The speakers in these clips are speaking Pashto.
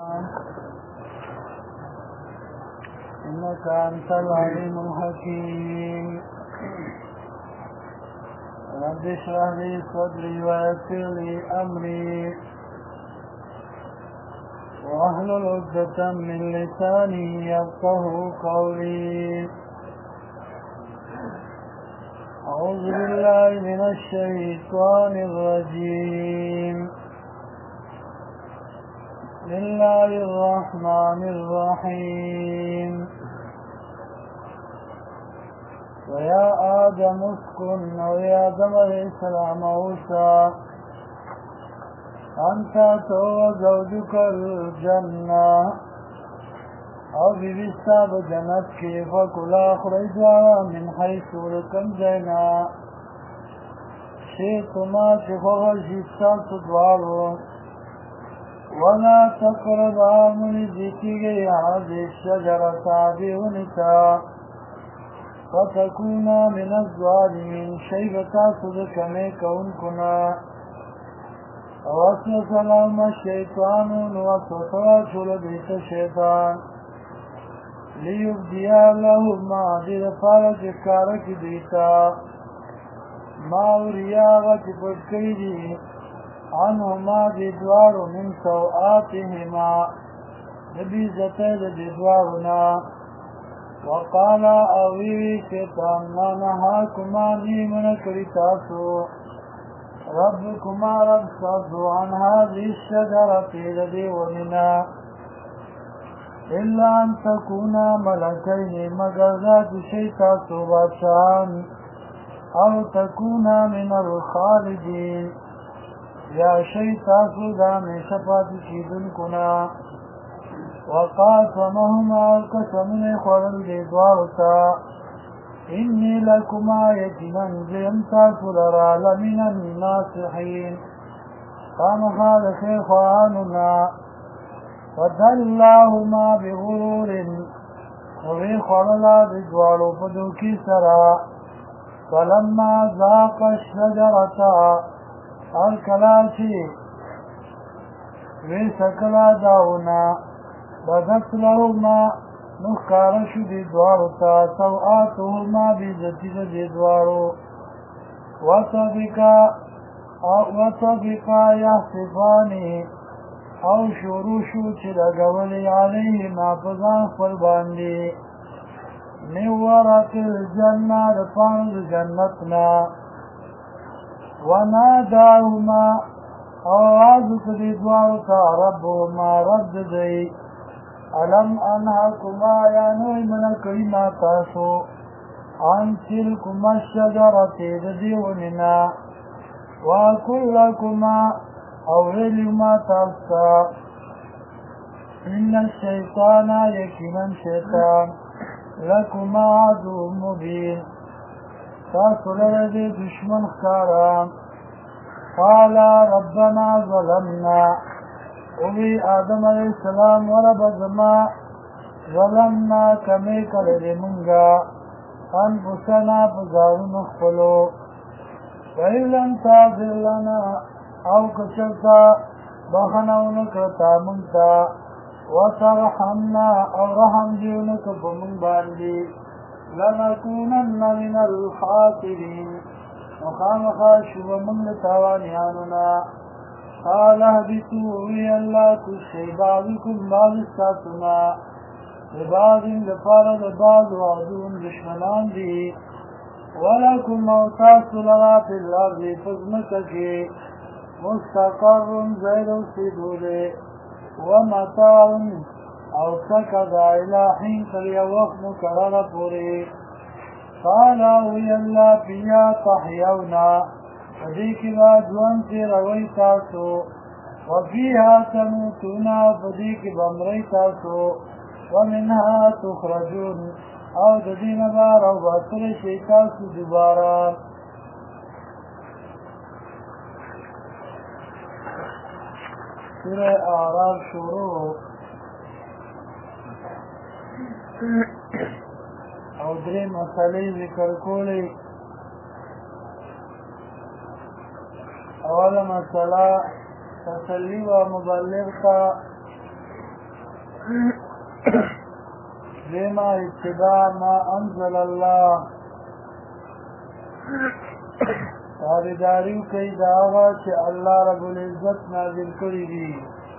إنك أنت العليم الحكيم. رب اشرح لي صدري ويسر لي أمري واحلل عقدة من لساني يفقه قولي. أعوذ بالله من الشيطان الرجيم. بسم الله الرحمن الرحيم. ويا آدم اسكن، ويا آدم عليه السلام اوسع أنت وزوجك الجنة او ببستا بجنت کی فکلا خرجوا من حيث لکم جینا شیطما چخوغ شیطان تدوارو ولا تقربا من ذكر هذه الشجرة بونتا فتكونا من الظالمين شيبتا صدقنا كونكنا. ووسوس لهما الشيطان ووسوس لبئس الشيطان ليبدي لهما دفارة كارك ديتا ما ورياغة فكيدي عنهما بدوار من سوآتهما نبي زتاد بدوارنا. وقال أويوي شيطان ما نهاكما نيمن كريتاسو ربكما رب صدو عن هذه الشجرة الذي ومنا إلا أن تكونا ملكين مگر ذات شيطاسو بادشاهان أو تكونا من الخالدين یا شیطاسو دامی شفاتی شیدن کنا. وقاسمهما قسمن خورل دیدوارتا انی لکما یقینا زیمتاسو لرا لمن الناصحین خامخا لخیر خواهاننا. فدلاهما بغرور وی خورلا دیدوارو پدوکی سرا فلما ذاق الشجرتا اور کلا چی وی سکلا داونا بدت لهما نخکارشو دی دوارو تا سوآتهما بیزتی دی دوارو وطبقا یحصفانی او شروشو چی لگولی علیهما پزان خپل باندی من ورق الجنة لپانز جنتنا. وناداهما آواز کدی دوارتا ربهما رب دی علم انحاکما یانوی من کریما تاسو عن تلکما الشجرة دیوننا واکل لکما اولیما تاستا ان الشیطان یکینا شیطان لکما عدو مبین تاسو لرده دشمن خارا. قال ربنا ظلمنا وی آدم علیہ السلام ورب زما ظلمنا کمی کرده منگا انفسنا بزارون اخفلو وإن لم تغفر لنا او کچلتا بخنونکتا منتا وترحمنا او رحم دیونک بمن باندی لنكونن من الخاسرين وخامخا شو من لتاوانياننا. قال اهبطوا وی اللہ کشی بعضكم بعض استاسنا لبعض لپارا لبعض وعدون دشمنان دی ولكم موتاس لغا في الارض فزمتکی مستقر زیر سدوله ومتاع او سکدا الہین کلی وقت مکرر پوری. قال اوی اللہ پیا تحیونا فدیکی بعد وانتی روی تاسو وفیها تموتونا فدیکی بمری تاسو ومنها تخرجون او ددین بار او باطر شیطاسو دوبارا. سورہ اعراف شروع او درې مسئلې ذکر کولې. اوله مسئله تسلی و مبلغ تا دیما اتباع ما انزل الله تابعداریو کوي دا هغه چې الله رب العزت نازل کړي دي.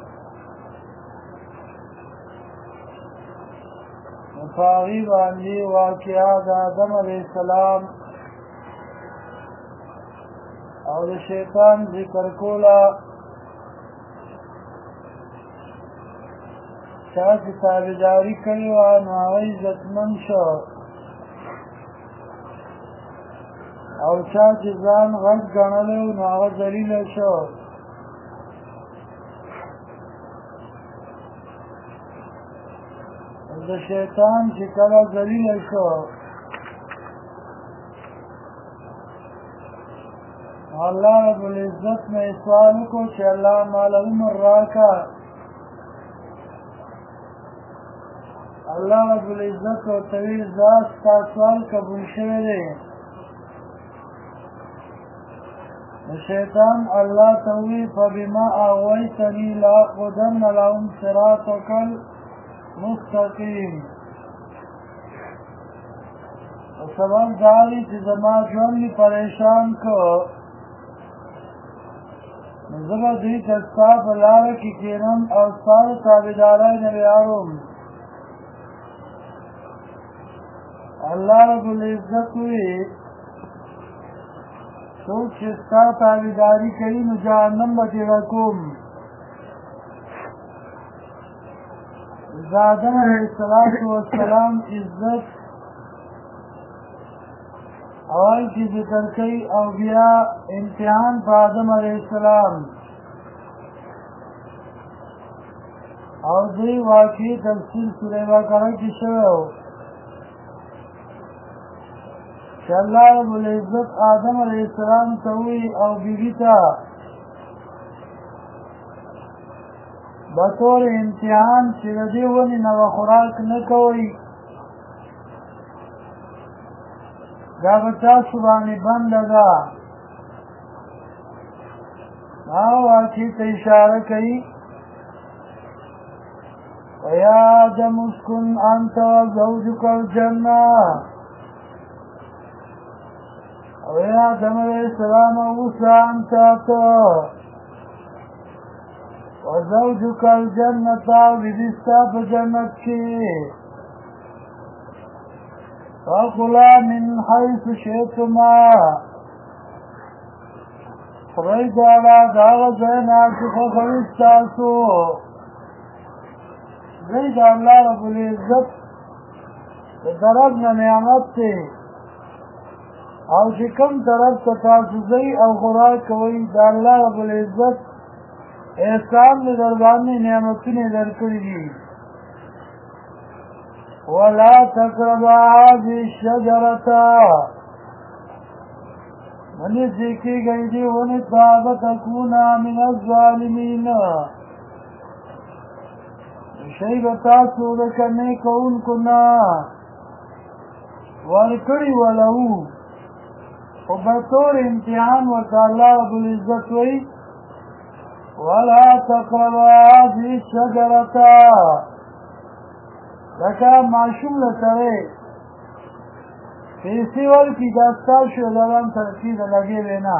په هغې باندې واقعه د آدم علیه السلام او د شیطان ذکر کوله. چا چې تابعداري کړې وه نو هغه عزتمن شو، او چا چې ځان غټ ګڼلی و نو هغه ذلیله شو. د شیطان چې کله ذلیله شو الله رب العزت نه یې سوال وکړو چې الله ماله عمر راکړه. الله رب العزت ورته ویل دا ستا سوال قبول شوی دی. شیطان الله ته وویل فبما اغویتني لاقعدن لهم صراطک المستقیم. سبب دا دی چې زما ژوند مې پریشان کړ، نو زه به دوی ته ستا په لاره کې کښېنم او ستا د تابعدارۍ نه ویاړم. الله رب العزت وی څوک چې ستا تابعداري کوي نو جهنم به تېره کوم. د آدم علیه السلام عزت اول کې ذکر کوي او بیا امتحان په آدم علیه السلام او دې واقعي تفصیل سورې بقره کې شوی و چې الله رب العزت آدم علیه السلام ته ووایي او بیبي ته بطور امتحان چې د دې ونې نه به خوراک نه کوئ، دا به تاسو باندې بنده ده. هغه واقعې ته اشاره کوي ویا آدم اسکن انت وزوجک الجنه، او یا آدم علیه السلام اوسه انت وزوجک الجنة بیبی ستا په جنت کې فکلا من حیث شئتما، خورئ دواړه د هغه ځای نه چې خوښوي ستاسو. دی د الله رب العزت د طرف نه نعمت دی، او چې کوم طرف ته تاسو ځئ او خوراک کوئ د الله رب العزت احسان دې در باندې نعمتونه درکړي دي. ولا تقربا هذه الشجرة، ونږدې کېږئ دې ونې ته فتکونا من الظالمین، شئ به تاسو د کنې کوونکو نه. ورکړي ولو خو بطور امتحان ورته الله رب العزت وایي ولا تقربا هذه الشجرة، لکه ماشوم له سړی پیسې ورکړي دا ستاسو د ځان ترکي د لګې دی نه،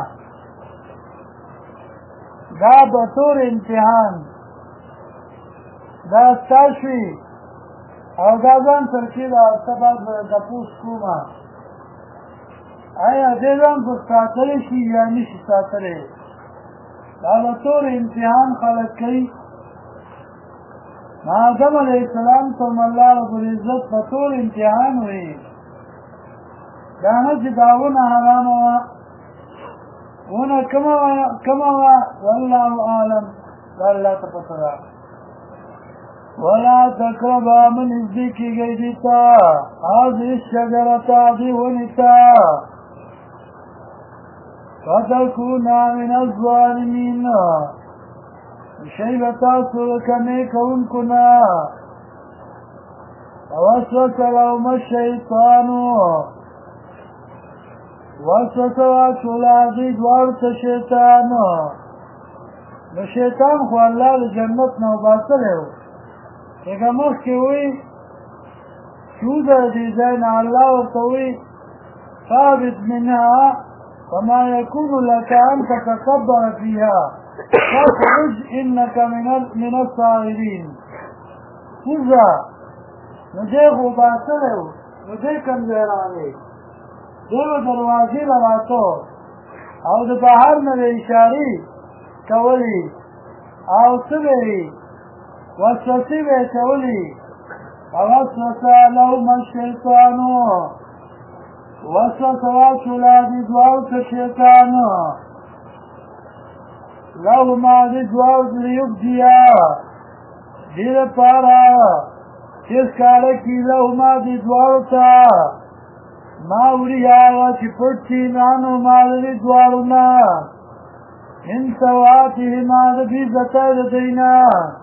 دا بطور امتحان دا ستاسو وي او دا ځان ترکي ده ته باید تپوس کومه آیا دې ځان په ساتلی شي یا نشي ساتلی. دا بطور امتحان خلق کوي. آدم علیه السلام ته الله رب العزت بطور امتحان وي دا نه چې دا ونه حرامه وه ونه کومه وه والله اعلم، دا الله ته پته ده. ولا تقربا من نږدې کېږئ دې ته هذه الشجرة دې ونې ته فتکونا من الظالمین، شئ به تاسو د کنې کوونکو نه. فوسوس لهما الشیطان، وسوسه واچوله هغې دواړو ته شیطان. نو شیطان خو الله د جنت نه وباسلی و، لکه مخکې وایي چې وځه دې ځای نه الله ورته وایي ثابت منها فما يكون لك أن تتكبر فيها فاخرج إنك من الصاغرين وځه نو دی خو باطلی و نو دی کوم ځای راغلی دی به دروازې له راته او د بهر نه به اشارې کولې او څه به یې وسوسې به یې کولې فوسوس لهما الشیطان وسوسه واچوله دې دواړو ته شیطان لهما دې دواړو لیبدیا دې دپاره چې ښکاره کړي لهما دې دواړو ته ما وړي هغه چې پټ شي عنهما د دې دواړو نه من سواتهما د بېزته د دوی نه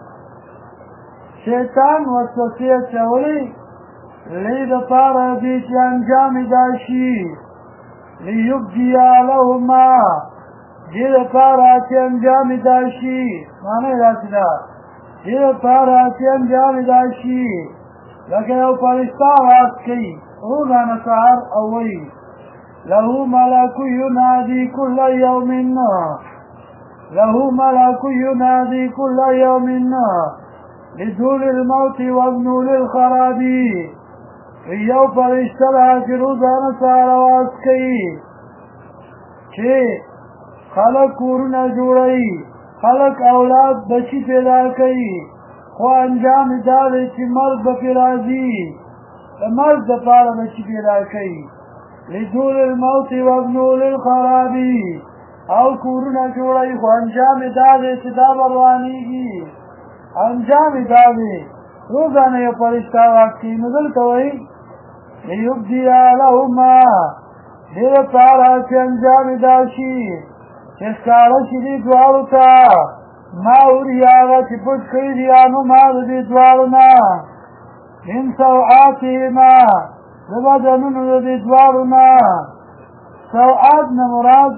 شیطان وسوسې اچولې لې دپاره دې چې انجام یې دا شي لیبدیا لهما دې دپاره چې انجام یې دا شي معنی یې داسې ده دې دپاره چې انجام یې دا شي لکه یو فرشته آواز کوي روزانه سهار او وایي له ملک ینادي کل یوم له ملک ینادي کل یوم لدول الموت وابنو للخراب یو فرشته ده چې روزانه سهار آواز کوي چې خلک کورونه جوړوي خلک اولاد بچي پیدا کوي خو انجام یې دا دی چې مرګ به پرې راځي د مرګ دپاره بچي پیدا کوي لدول الموت وابنو للخراب او کورونه جوړوي خو انجام یې دا دی چې دا به روانېږي انجام یې دا دی روزانه یو فرشته آواز کوي نو دلته وایي لیبدیا لهما دې دپاره چې انجام یې دا شي چې ښکاره شي دې دواړو ته ما وړي هغه چې پټ کړي دي عنهما د دې دواړو نه من سوآتهما د بدنونو د دې دواړو نه سوآت نه مراد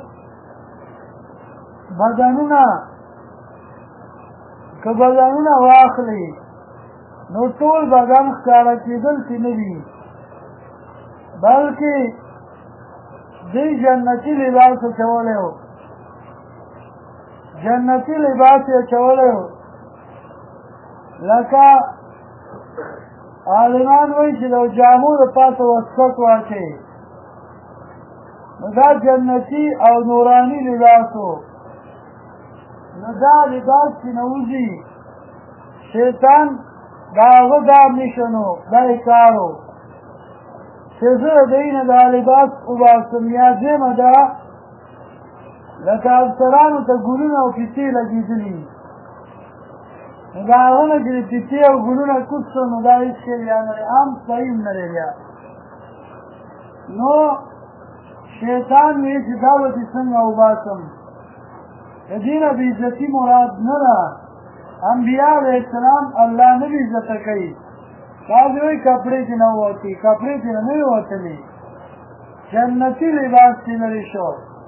بدنونه که بدنونه واخلي نو ټول بدن ښکاره کېدل چې نه وي بلکې دوی جنتي لباس اچولی و جنتی لباس یې اچولی و لکه عالمان وایي چې د جامو د پاسه وسکټ واچوي نو دا جنتي او نوراني لباس و نو دا لباس چې نه وځي شیطان د هغه دا میشن و دا یې کار و چې زه د دوی نه دا لباس وباسم یا دویمه ده لکه افسرانو ته ګلونه او پیسې لګېدلي نو د هغه نه چې د پیسې او ګلونه کوز شو نو دا هېڅ شی بیا نه دی عام صحیح نه دی بیا نو شیطان وایي چې دا به دې څنګه وباسم د دې نه بېعزتي مراد نه ده انبیا علیه السلام الله نه بېعزته کوي بعضې وایي کپړې چې نه ووتې کپړې چې نه وې وتلې جنتي لباس چې لرې شو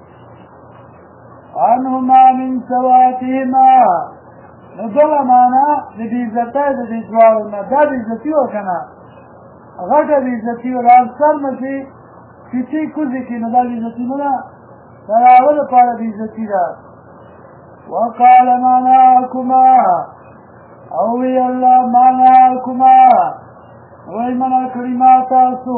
عنهما من سواتهما نو دغه معنا د بېعزتۍ د دې دواړو نه دا بېعزتي وه که نه غټه بېعزتي وه د افسر نه چې پیسې کوزې کړي نو دا بېعزتي نه ده د هغه دپاره بېعزتي ده وقال ما نهاکما او وی الله ما نهاکما وی منع کړي ما تاسو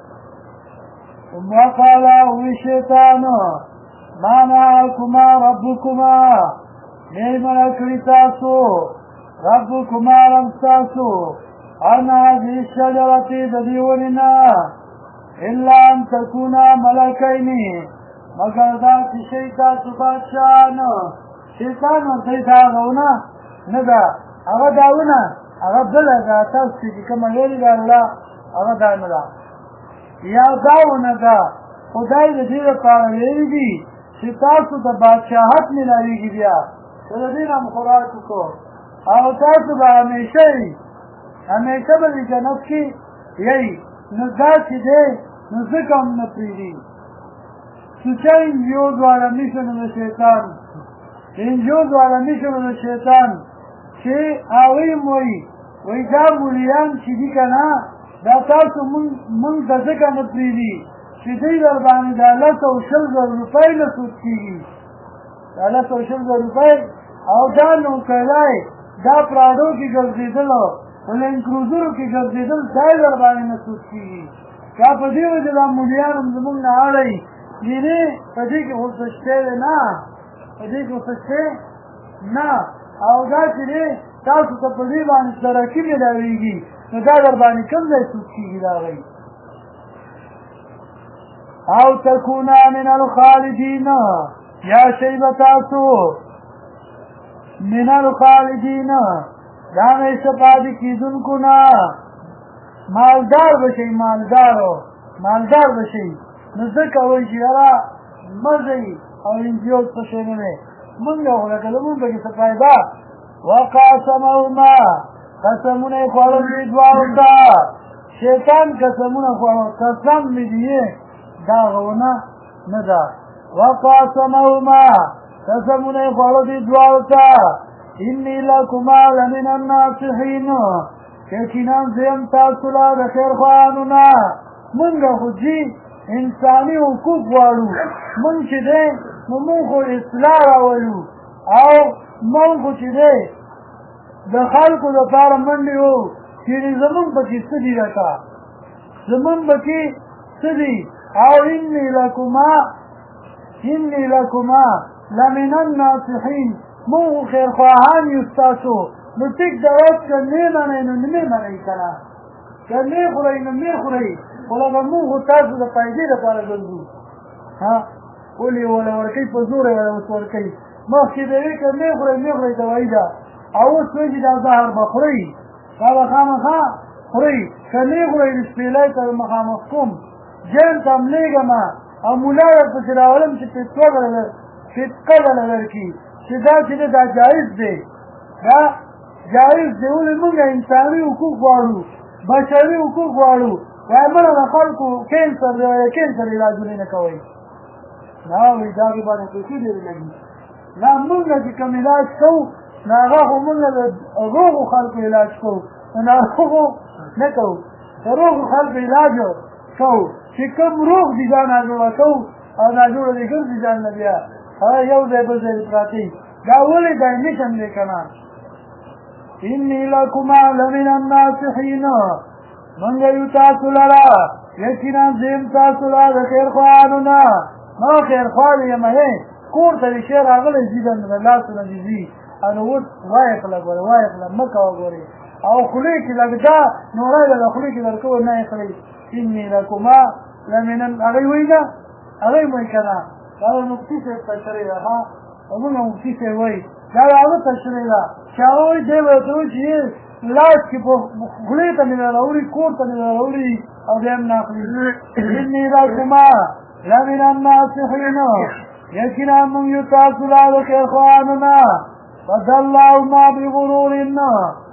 وقال وی شیطان ما نهاکما ربکما دی منع کړي تاسو ربکما رب تاسو عن هذه الشجرة د دې ونې نه الا ان تکونا ملکین مگر دا چې شئ تاسو بادشاهان شیطان ورته دا هغه ونه نه ده هغه دا ونه هغه بله ده تاسو چې کومه ویلې ده الله هغه دا نه ده یا دا ونه ده خدای د دې لپاره ویلي دي چې تاسو د بادشاهت میلاویږي بیا د دې نه مو خوراک وکړو او تاسو به همیشه یې همیشه به د جنت کې یئ نو دا چې دی نو ځکه هم نه پرېږدي سوچه انجیوز والا میشنو د شیطان انجیوز والا میشنو د شیطان چې هغوی هم وایي وایي دا مولیان چې دي که نه دا تاسو مونږ ته ځکه نه پرېږدي چې دوی در باندې دا 220,000 روپۍ نه سود کېږي دا 220,000 روپۍ او دا نوکرۍ دا پراډو کې ګرځېدلو په لینډ کروزرو کې ګرځېدل دا یې در باندې نه سود کېږي دا په دې وجه دا مولیان هم زمونږ نه اړوي یعنې په دې کې خو څه شی دی نه په دې کې خو څه شی نه او دا چې دی تاسو ته په دې باندې ترقي ملاوېږي نو دا در باندې کوم ځای سود کېږي د هغوی او تکونا من الخالدین یا شی به تاسو من الخالدین دا همیشه پاتې کېدونکو نه مالدار به شئ مالدار به شئ نو ځکه وایي چې یاره مه ځئ او انجیوز څه شی نه دی مونږ خو لکه لمونځ پکې څه فایده وقاسمهما قسمونه یې خوړل دي دواړو ته شیطان قسمونه خوړل قسم مې دي دا غونه نه ده وقاسمهما قسمونه یې خوړل دي دواړو ته انی لکما لمن الناصحین یقینا زه یم تاسو له د خیر خواهانو نه مونږ خو ځي انساني حقوق غواړو مونږ چې دی نو مونږ خو اصلاح راولو او مونږ خو چې دی د خلکو دپاره منډې وو چې زمونږ پکې څه دي راته زمونږ پکې څه دي او انی لکما لمن الناصحین مونږ خو خیرخواهان یو ستاسو نو ټیک ده اوس که نه منئ نو نه منئ که نه که نه خورئ نو نه خورئ خو لکه مونږ خو تاسو د فایدې دپاره ګرځو ولې وله ورکوي په زوره یې اوس ورکوي مخکې به وي که نه خورئ دوایي ده او اوس وایي چې دا زهر به خورئ دا به خامخا خورئ که نه خورئ د شپېلۍ ته مخامخ کوم جیم ته هم لېږم او ملا درپسې راولم چې فتقه دله درکړي چې دا چې دی دا جایز دی دا جایز دی ولې مونږ انساني حقوق غواړو بشري حقوق غواړو وایي مړه د خلکو کینسر علاجونه نه کوئ نه وایي دا هغې باندې پیسې ډېرې لګي نه مونږ چې کوم علاج کوو نو هغه خو مونږ د روغو خلکو علاج کوو نو ناروغو نه کوو د روغو خلکو علاج کوو چې کوم روغ دي دا ناجوړه کوو او ناجوړه دي ګرځي ځان نه بیا یو ځای بل ځای پراته دا ولې دا نشم دی که نه انی لکما لمن الناصحین مونږ یو تاسو لره یقینا زه یم تاسو له د خیرخواهانو نه ما خیرخواه یم کور ته د شی راغلی ځي د لاسونه دې ځي نو اوس وایې کړه ګورې مه کوه ګورې او خولې کې لږ دا نوری ده د خولې کې درکوه نه یې کړئ انی لکما لمن هغوی وایي ده هغوی مو یې که نه دا د مفتي صاحب تشریح ده زمونږ مفتي صاحب وایي دا د هغه تشریح ده چې هغه وایي دی به ورته وایي چې لاس کې په خولې ته مې راوړي کور ته مې راوړي او بیا هم نه اخلي انی لکما لمن الناصحین یقینا مونږ یو تاسو له د خیرخواهانو نه فدلهما بغرور نو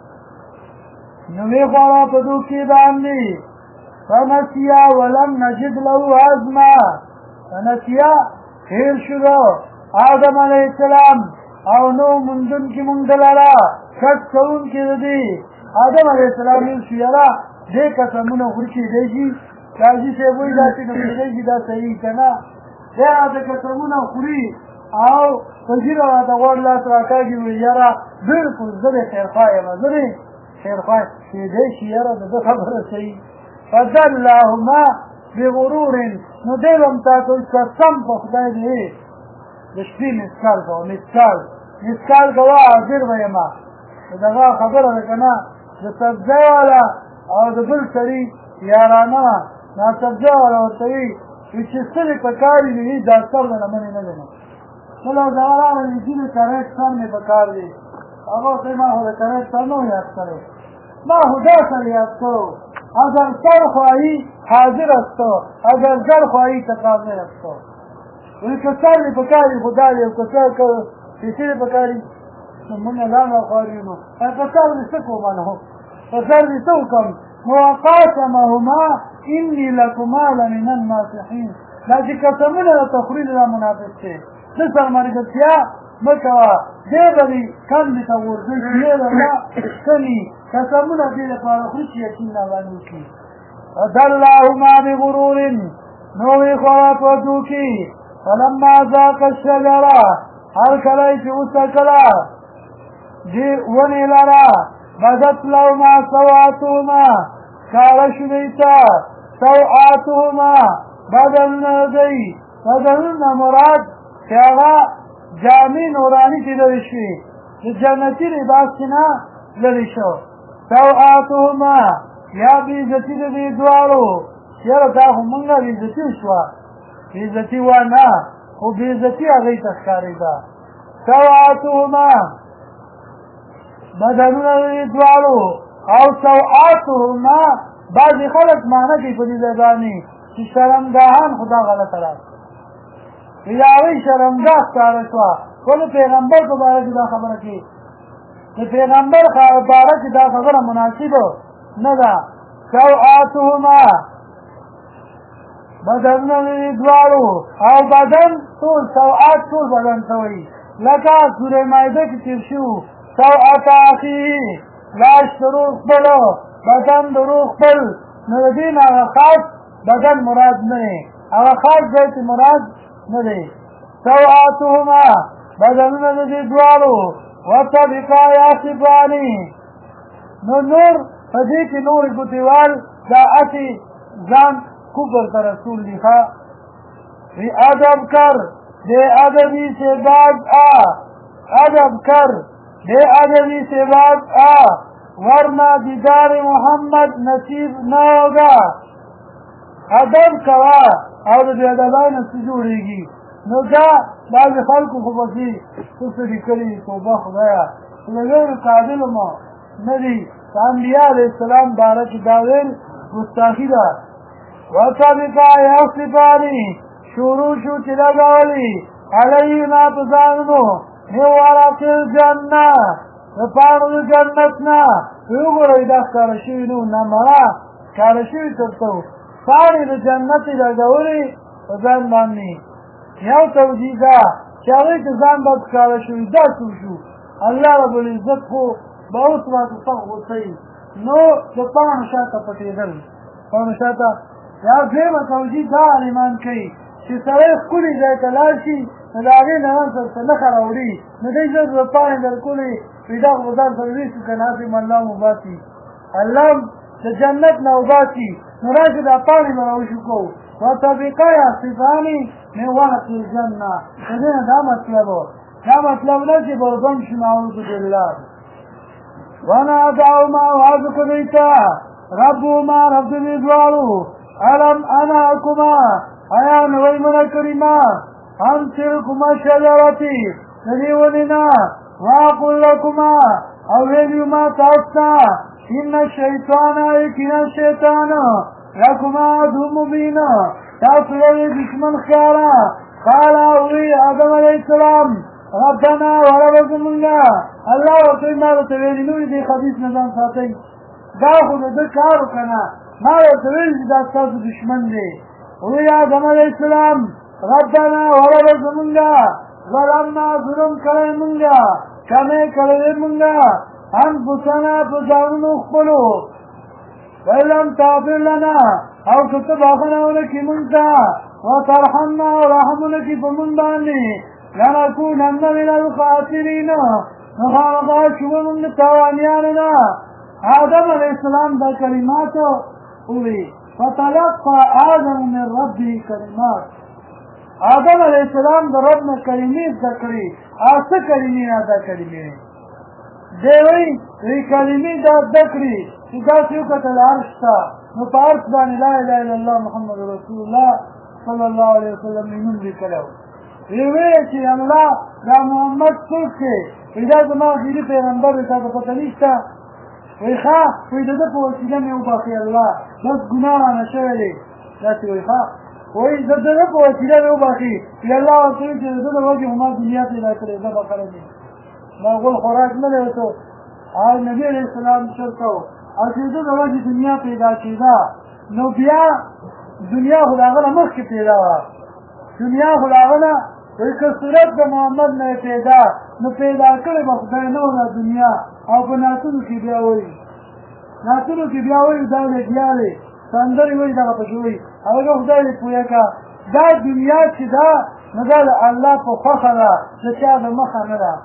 ویې خوړه په دوکې باندې فنسیا ولم نجد له عزما فنسیا هیر شو آدم علیه السلام او نو موندونکي مونږ دلاره شک کوونکي د دې آدم علیه السلام هیر شو یاره دې قسمونه خوري کېدی شي قاضي صاحب وایي داسې نه کېدی شي دا صحیح که نه دی هغه قسمونه خوري او په ږیره راته غوړ لاس راکاږي وایي یاره بلکل زه دې خیرخواه یم زه دې خیرخواه کېدی شي یاره د ده خبره صحیح فدلهما بغرور نو دی به هم تاسو قسم په خدای دی د شپې مسکال کوه مسکال کوه حاضر به یم د دغه خبره ده که نه د سبزۍ والا او د بل سړي یارانه نا سبزۍ والا ورته وي چې څه دې په کار وي دا سر د نه منې نه دی نو کله دغه راغلی چې د کرېټ سر مې په کار دی هغه ورته ما خو د کرېټ سر نه یاد کړی ما خو دا سر یاد کړو اگر سر خواهی حاضر استو اگر سر خواهی تقاضی استو ولی که سر دی پکاری خدا دی که سر پیسی دی پکاری من الان خواهی نو که سر دی سکو منو که سر دی سو کم وقاسمهما انی لکما لمن الناصحین دا چې قسمونه د تخریج را منافق دی د سرمرګتیا مکوه دی به دې کندې ته ورځي چې دی به الله ښني قسمونه دې لپاره خوري چې یقین راباندې وکړي فدلاهما بغرور نو وی خورا په دوکي فلما ذاق الشجره هر کله چې وڅکله دې ونې لره بدت لهما سوآتهما ښکاره شو دوی ته سوآتهما بدلونه دوی بدلونه مراد چې هغه جامې نوراني چې لرې شوې د جنتي لباس چې نه لرې شو سوآتهما یا بېعزتي د دې دواړو یاره دا خو مونږ بېعزتي وشوه بېعزتي وه نه خو بېعزتي هغوی ته ښکارېده سوآتهما بدنونه د دې دواړو او سوآتهما بعضې خلک معنه کوي په دې ځای باندې چې شرمګاهان خو دا غلطه ده یا هغوی شرمګاه ښکاره شوه خو د پیغمبر په باره کې دا خبره کوي د پیغمبر باره کې دا خبره مناسبه نه ده سوآتهما بدنونه د دې دواړو او بدن ټول سوآت ټول بدن ته وایي لکه سوره مایده کې تېر شو سوآت اخیه لاس د روح خپل بدن د روح خپل نو د دې نه هغه خاص بدن مراد نه دی هغه خاص ځای چې مراد نه دی سوآتهما بدنونه د دې دواړو وطبقا یاسفاني نو نور په دې کې نورې ګوتېوال دا هسې ځان کفر ته رسول لیکه وی ادب کر دے ادبی سے بعد ادب کر دے ادبی سے بعد ورنہ دیدار محمد نصیب نہ ہوگا ادب کوا او د ادبای نه څه جوړېږي نو دا بعضې خلکو خو پکې څه څه لیکلي توبه خدایه چې د غیر قابلو ما نه دي د انبیا علیه السلام باره کې دا ویل ګستاخي ده وطبقا یصفاني شروع شو چې لګولي علیهما په ځانونو من ورق الجنه د پاڼو د جنت نه وګورئ دا ښکاره شوي نو نمره ښکاره شوي ترته پاڼې د جنت یې لګولې په ځان باندې یو توجیه ده چې هغوی ته ځان به ښکاره شوي دا څه شو الله رب العزت خو به اوس راته سخت غوسه نو د پاڼو شاته پټېدل پاڼو شاته یا دویمه توجیه دا عالمان کوي چې سړی ښکلي ځای ته لاړ شي نو د هغې نه هم سره نښه راوړي نو دی زر به پاڼې درکولې وي دا خو ځان سره ویسو که ناسم الله وباسي الله د جنت نه وباسي نو راشي دا پاڼې به راوشو کوو وطبقا یصفاني من ورق الجنه د دې نه دا مطلب دا مطلب نه چې به بند شو نعوذ بالله وناداهما واذ کو دوی ته ربهما رب د دې دواړو الم انهکما آیا نوی منع کریما هم تلکما شجرتی د دې ونې نه واقل لکما او ویلو ما تاسو ته ان الشیطان یقینا شیطان لکما عدو مبین تاسو یې دشمن ښکاره قال وی آدم علیه السلام ربنا ورب زمونږه الله ورته ما ورته ویلي نو دې خبیث نه ځان ساتئ دا خو د ده کار وکنه ما ورته ویل چې دا ستاسو دشمن دی وی آدم علیه السلام ربنا ورب زمونږه ظلمنا ظلم کړی مونږه کمې کړی مونږه انفسنا په ځانونو خپلو ویلم تغفر لنا او که ته بخښنه ونکړې مونږ ته وترحمنا او رحم ونکړې په مونږ باندې لنکونن من الخاسرین نو خامخا شو به مونږ د تاوانیانو نه آدم علیه السلام دا کلمات ووی فتلقى آدم من ربه کلمات آدم علیه السلام د رب نه کلمې زده کړې او څه کلمې ادا کلمې دی وی کلمې دا زده کړي چې داسې وکتل عرش ته نو په عرش باندې لا اله الا الله محمد رسول الله صلی الله علیه وسلم یې نوم لیکلی وی چې الله دا محمد څوک دی وی دا زما اخري پیغمبر دی تا ته پته نشته وی ښه وی د ده په وسیله مې وبخښي الله بس ګناه رانه شوی دی داسې وی ښه وی د ده په وسیله مې وبخښي چې الله ورته وایي چې د ده د وجې خو ما دنیا پیدا کړې زه بخښلی دی دا غول خوراک نه دی ورته او نبي علیه السلام شرط و او چې د ده د وجې دنیا پیدا کېده نو بیا دنیا خو د هغه نه مخکې پیدا وه دنیا خو د هغه نه وایي که صورت د محمد نه پیدا نو پیدا کړی به خدای نه وه دنیا او په نعتونو کې بیا وایي دا لګیا دی سندرې وایي دغه پکې وایي هغه خدای دې پوهه کړه دا دنیا چې ده نو دا د الله په خوښه ده د چا د مخه نه ده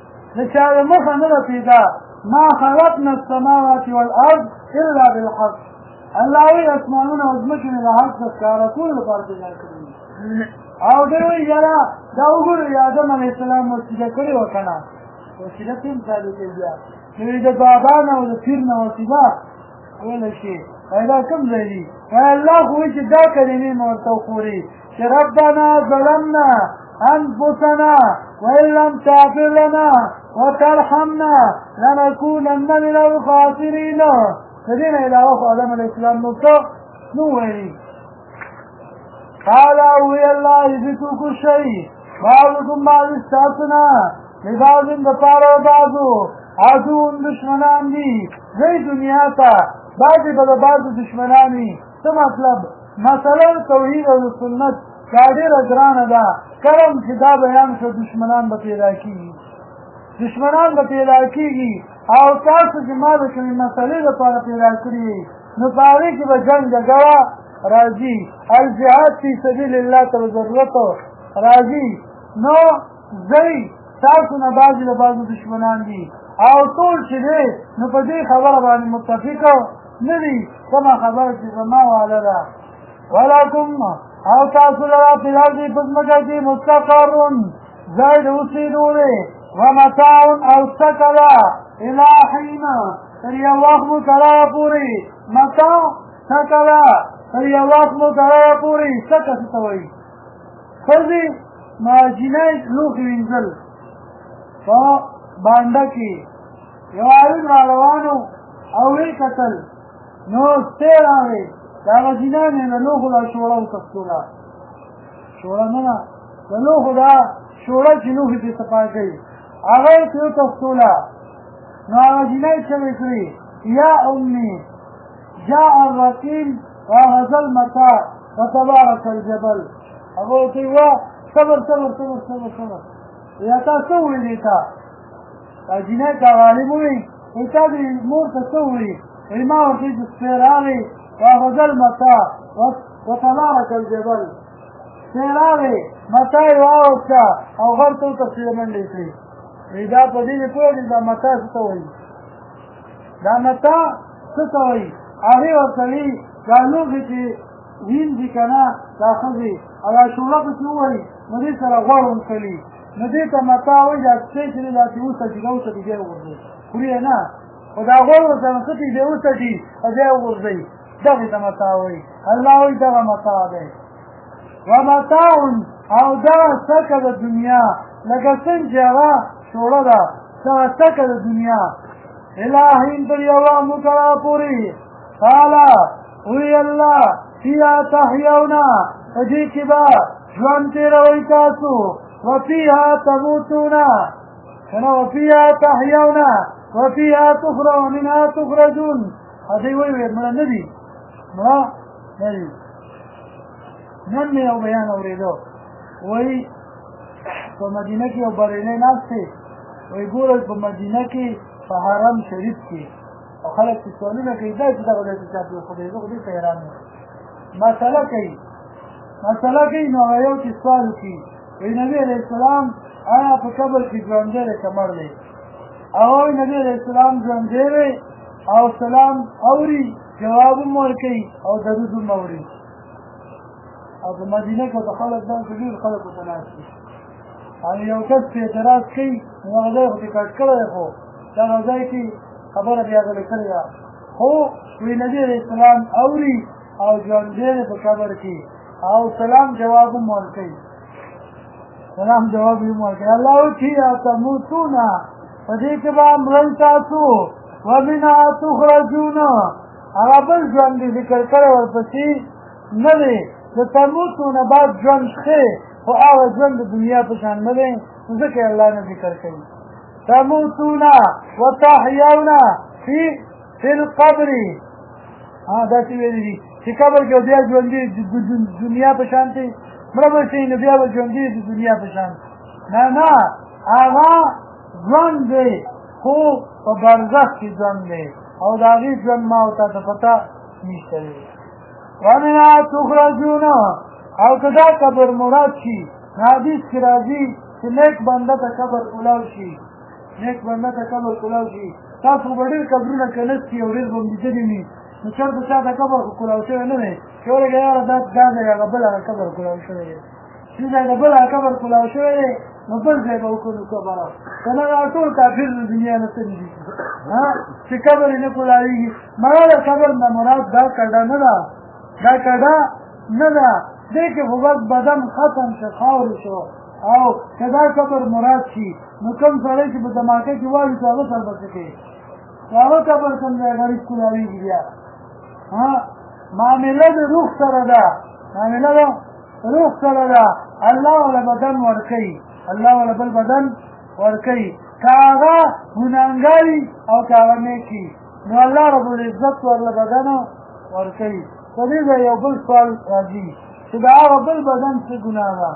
پیدا ما خلقنا السماوات والارض الا بالحق الله وایي اسمانونه او ځمکې مې د حق د ښکاره کولو لپاره پیدا کړي او دوی وایي یاره دا وګورئ آدم علیه السلام وسیله کړې وه که نه وسیله کوم ثابت دی بیا چې د بابا نه او د پیر نه وسیله ویلی شي دا کوم ځای دي الله خو وایي چې دا کلمې مې ورته وښوري چې ربنا ظلمنا انفسنا وان لم تغفر لنا وترحمنا لنكونن من الخاسرین د دې نه علاوه خو آدم علیه السلام نو څه نو ویلي قال وی الله ذکرکو شي بعضکم بعض استاسنا لبعض دپاره بعضو عدون دشمنان دي ځئ دنیا ته بعضې به د بعضو دشمنان وي څه مطلب مثلا توحید او سنت دا ډېره ګرانه ده کرم چې دا بیان شو دشمنان به پیدا کېږي او تاسو چې ما د کومې مسلې لپاره پیدا کړي نو په هغې کې به جنګ جګړه راځي الجهاد فی سبیل الله ته ضرورت راځي نو ځئ تاسو نه بعضې له بعضو دشمنان دي او ټول چې دی نو په دې خبره باندې متفق نه دي کومه خبره چې زما واله ده ولکم او تاسو لره په الارض په ځمکه کې مستقر ځای د اوسېدو دی ومتاع او سکله الی حین تر یو وخت مقرره پورې متاع سکله تر یو وخت مقرره پورې سکه څه ته وایي ښځې ماجینۍ لوښي وینځل په بانډه کې یو عالم را روانو او ویې کتل نو سپی راغی د هغه جینۍ نه د لوښو دا شوړه وتښتوله شوړه نه ده د لوښو دا شوړه چې لوښي پرې صفا کوي هغه یې پرې وتښتوله نو هغه جینۍ چغې کړي یا امي جاء الرقیب واخذ المتاع وتبارك الجبل هغه ورته ویې وا صبر یا تا څه وویلې تا جینۍ ته غالب ووایي وایي تا دې مور ته څه ووایي وایي ما ورته چې سپی راغی واخذ المتاع وتبارك الجبل سپی راغی متاع یې واوښته او غر ته وتښتېده منډې کړې وایي دا په دې نه پوهېږي دا متاع څه ته وایي هغې ورته وایي دا لوښي چې وینځي که نه دا ښځې او دا شوړه پسې ووایي نو دې سره غوړ ونښلي نو دې ته متاع وایي دا سپی چې دی داسې وڅټي دا وڅټي بیا یې وغورځوي خوري یې نه خو دا غوړ ورته نښتي بیا وڅټي او بیا یې وغورځوي دغې ته متاع وایي الله وایي دغه متاع دی ومتاع او دغه سکه د دنیا لکه څنګه چې هغه شوړه ده دغه سکه د دنیا الهین تر یو وخت مقرره پورې قاله وی الله فیها تحیونا په دې کې به ژوند تېروئ تاسو وفیها تموتونا کنه وفیها تحیونا وفیها ومنها تخرجون هغې ویې مړه نه دي نن مې یو بیان اورېدو وایي په مدینه کې یو بریلی ناست دی وایي ګورئ په مدینه کې په حرم شریف کې او خلک چې سوالونه کوي دا چې دغه داسې چا پرې خدای زه خو دې ته حیران یم مسله کوي نو هغه یو چې سوال وکړي وایي نبي علیه السلام آیا په قبر کې ژوندی دی که مړ دی هغه وایي نبي علیه السلام ژوندی دی او سلام اوري جواب هم ورکوي او درود هم اوري او په مدینه کې د خلک داسې ډېر خلک ورته ناست دي او یو کس پرې اعتراض کوي نو هغه ځای خو دې کټ کړی دی خو دغه ځای کې خبره بیا غلې کړې ده خو وایي نبي علیه السلام اوري او ژوندی دی په قبر کې او سلام جواب هم ورکوي الله وایي فیها تموتون په دې کې به مړئ تاسو ومنها تخرجون هغه بل ژوند دې ذکر کړی ورپسې نه دی د تموتو نه بعد ژوند ښه خو هغه ژوند د دنیا په شان نه دی نو ځکه یې الله نه ذکر کوي تموتون وتحیون فی القبر داسې ویلي دي چې قبر کې بیا ژوندي دنیا په شان دی مړه به شئ نو بیا به ژوندي د دنیا په شان نه نه هغه ژوند دی خو په برزخ کې ژوند دی او د هغې ژوند ما او تا ته پته نشته دی ومنها تخرجون او که دا قبر مراد شي حدیث کې راځي چې نیک بنده ته قبر کولاو شي نیک بنده ته قبر کولاو شي تاسو به ډېر قبرونه که نستي او ډېر به م لیدلي وي نو چېرته چا ته قبر خو کولاو شوی نه دی چې ورګه یاره دا دی هغه بل هغه قبر کولاو شوی دی چې دا د بل هغه قبر کولاو شوی دی نو بل ځای به وکړو قبره که نه دا ټول کافر د دنیا نه څه دي چې قبر یې نه کولاوېږي مګر د قبر نه مراد دا کډه نه ده دا کډه نه ده دې کې خو بس بدن ختم شو خاورې شو او که دا قبر مراد شي نو کوم سړی چې په دماکه کې واړي چې هغه سر به څه کوي هغه قبر کوم ځای غریب کولاوېږي بیا معامله د روح سره ده معامله د روح سره ده الله وله بدن ورکوي الله وله بل بدن ورکوي که هغه ګناهګاري او که هغه نیکي نو الله ربالعزت ورله بدن ورکوي په دې ځای یو بل سوال راځي چې د هغه بل بدن څه ګناه ده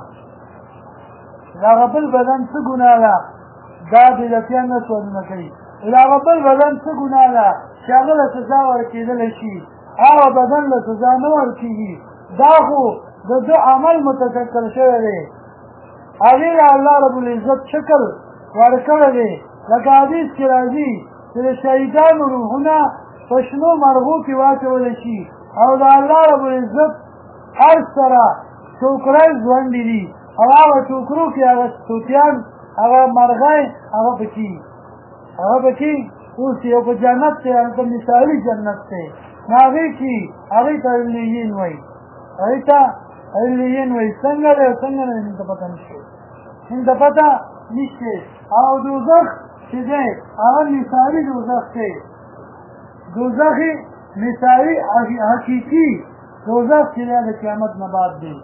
د هغه بل بدن څه ګناه ده دا بدعتیان نه سوالونه کوي د هغه بل بدن څه ګناه ده چې هغه له سزا ورکېدلی شي هغه بدن له سزا نه ورکېږي دا خو د ده عمل متشکل شوی دی هغې له الله ربالعزت شکل ورکړی دی لکه حدیث کې راځي چې د شهیدانو روحونه په شنو مرغو کې واچولی شي او د الله ربالعزت هر سره ټوکری ځونډې دي او هغه ټوکرو کې هغه توتیان هغه مرغۍ هغه پکې اوسي او په جنت کې هلته مثالي جنت دی نو هغې کې هغې ته علیین وایي هغې ته علیین وایي څنګه دی او څنګه نه موږ ته پته نشته موږ ته پته نشته او دوزخ چې دی هغه مثالي دوزخ دی دوزخ مثالي حقیقي دوزخ چې دی د قیامت نه بعد دی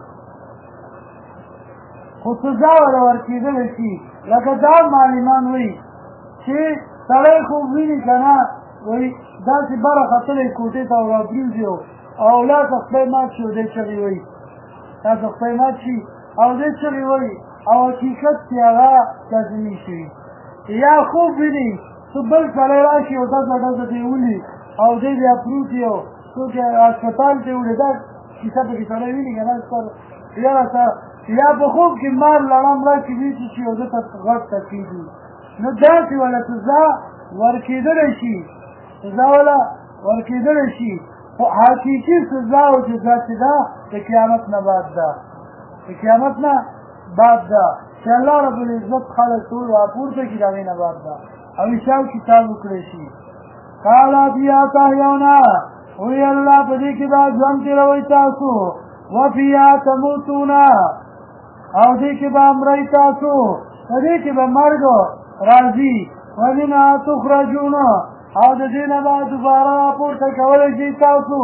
خو سزا وله ورکېدلی شي لکه دا معلمان وایي چې سړی خوب ویني که نه وایي داسې بره ختلی کوټې ته او راپرېوځي او لاس خدای مات شي او دی چغې وایي لاس خدای مات شي او دی چغې وایي او حقیقت چې هغه لازمي شوي یا خوب ویني څه بل سړی راشي او ډزه ډزه ته یې ولي او دی بیا پروت یو څوک هسپتال ته وړي دا کیسه پکې سړی ویني که نه یاره یا په خوب کې مار لړم راکړي ویچې شي او ده ته غټ تکېږي نو داسې وله سزا ورکېدلی شي سزا وله ورکېدلی شي خو حقیقي سزا او جزا چې ده د قیامت نه بعد ده د قیامت نه بعد ده چې الله ربالعزت خلک ټول راپورته کړي د هغې نه بعد ده او حساب کتاب وکړی شي قال فیها تحیون وی الله په دې کې به ژوند تېروئ تاسو وفیها تموتون او دې کې به مرئ تاسو په دې کې به مرګ راځي ومنها تخرجون او د دې نه به دوباره راپورته کولی شئ تاسو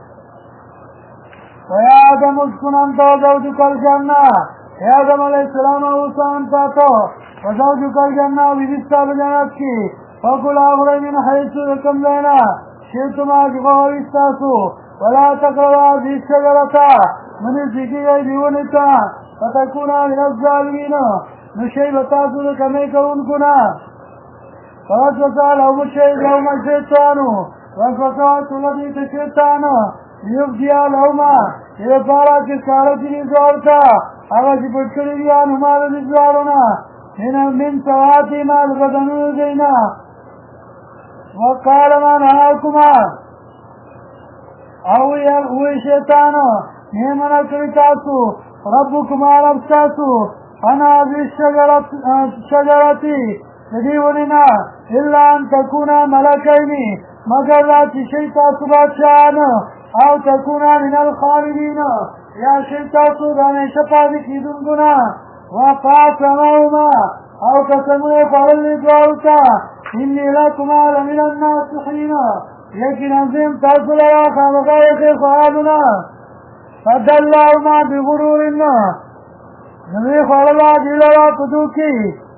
ویا آدم اسکن انت وزوجک الجنه ای آدم علیه السلام اوسه انت تو وزوجک الجنه او بیبي ستا په جنت کې فکلا خورئ من حیث د کوم ځای نه شئتما چې خوښوئ ستاسو ولا تقربا هذه الشجرة من الزكية بونتا فتكونا من الظالمين نشيب تاسو لكمي كونكنا فوسوس لهم الشيطان وسوسوس الذي الشيطان ليبدي لهما إذا فارا كسارة نزارتا أغا شبتكري بيانهما لنزارنا من سواتهما الغدنون دينا وقال ما نهاكما او وی شیطانو نیمنا کری تاسو ربکما رب تاسو انا هذه الشجرتی ندیوننا الا ان تکونا ملکینی مگر راتی شی تاسو بادشاہان او تکونا من الخالدین یا شی تاسو دانیشه پادی کیدونگونا وقاسمهما او قسمونه پرلی دواؤتا انی لکما لمن الناصحین لیکن عظیم تاسو لرا خامخای خیر خوابنا فدلهما بغرورنا نمی خواللا دی لرا پدوکی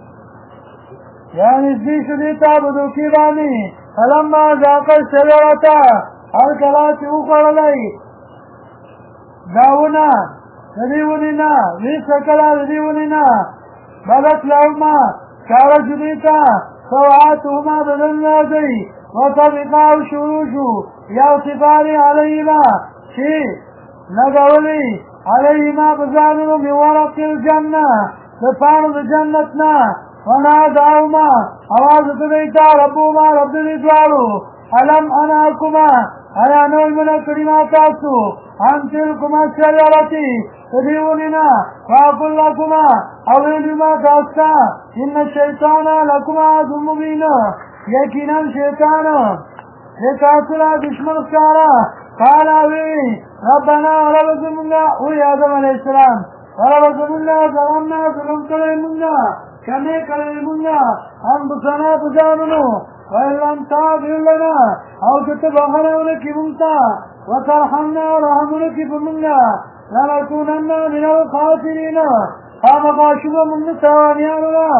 یعنی نزدی شدیتا پدوکی بانی فلما ذاقل شجرتا هر کلاتی او خواللائی داونا ندیونینا ویسکلا ندیونینا بدت لهما کار جدیتا سوعاتهما بدن نازی وطبقا شروشو یوصفانی علیهما چی نگولی علیهما بزانو من ورق الجنة لپانو دا جنتنا ونادعهما آواز تدیتا ربهما رب دیدوارو علم اناکما ایا نوی من کلماتاتو عن تلکما الشجرتی تدیوننا فاقل لکما اویلما تاستا ان الشیطان لکما عدو مبین یقینا شیطان لتاسلا دشمن سارا قالا وی ربنا رب زمنا وی آدم علیہ السلام رب زمنا زمنا ظلم کلیمنا کمی کلیمنا انبسنا بجاننو وإن لم تغفر لنا أو تتبخنا ونكي ممتا وترحمنا ورحمنك فمنا لنكونن من الخاسرين قام قاشب من ثوانياننا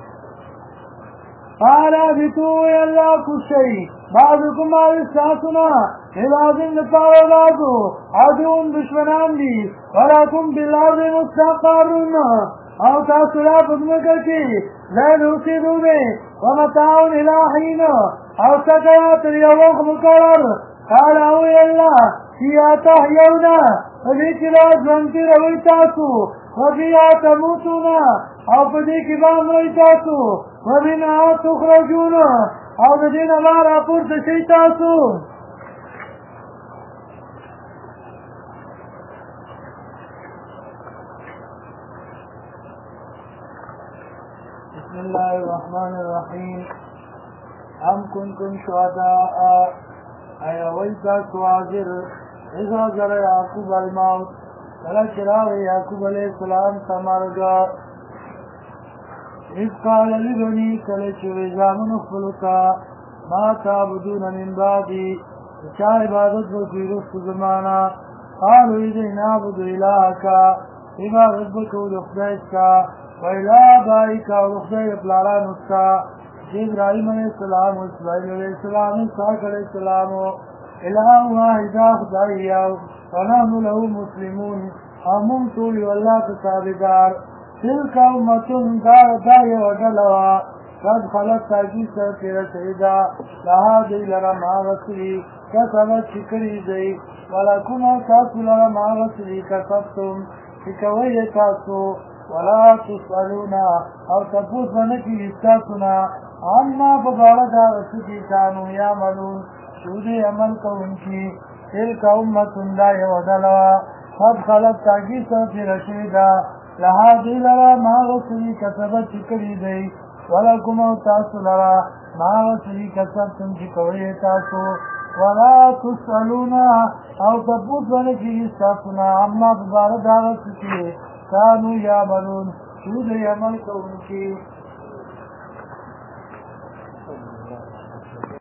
قال بتو يلا كل شيء بعضكم ما يستعصنا الأرض نفاولاتو عدو دشمنان دي ولكم بالأرض مستقرون او تاسو لا پدمکر کی زید حسیدو بے ومتاون الہین او سکیات لیوخ مکرر قال اوی اللہ فیا تحیونا فدیکی لاز وانتی روی تاسو وفیا تموتونا او فدیکی بام روی تاسو ومنها تخرجون او دین بارا پورت شی تاسو بسم الله الرحمن الرحيم أم كنتم شهداء أي ويتا سوازر إذا جرى يعقوب الموت فلا شراغ يعقوب عليه السلام تمرغا إذ قال لبني كلش وزامن خلقا ما تعبدون من بعدي چا عبادت وكي رفت زمانا قالوا إذا نعبد إلهك عبادت وكي رفت وإلى آبائك ورخصي پلاران اسکا ابراہیم علیہ السلام اسماعیل علیہ السلام اسحاق علیہ السلام الہ واحدہ خدایہ ونحن له مسلمون امم طول واللہ تصابدار تلک امتن دار دائی وڈلوا قد خلق تاکی سر تیرا سیدہ لہا دی لرا ماغسری کسبت شکری دی ولکن تاسو لرا ماغسری کسبتم شکوی تاسو ولا تسألونا او تپوس ونکی استاسونا عما فباردا رسکی کانو یامنون شودی عمل کونکی تلک امتن دائی ودلوا قد خلق تاکی سوچی رشیدہ لها دی لرا ما غسری کسبت چکری دی ولکم او تاسو لرا ما غسری کسبتن چکوی تاسو ولا تسألونا او تپوس ونکی استاسونا عما فباردا رسکی کانو یعملون شود عمل کونکی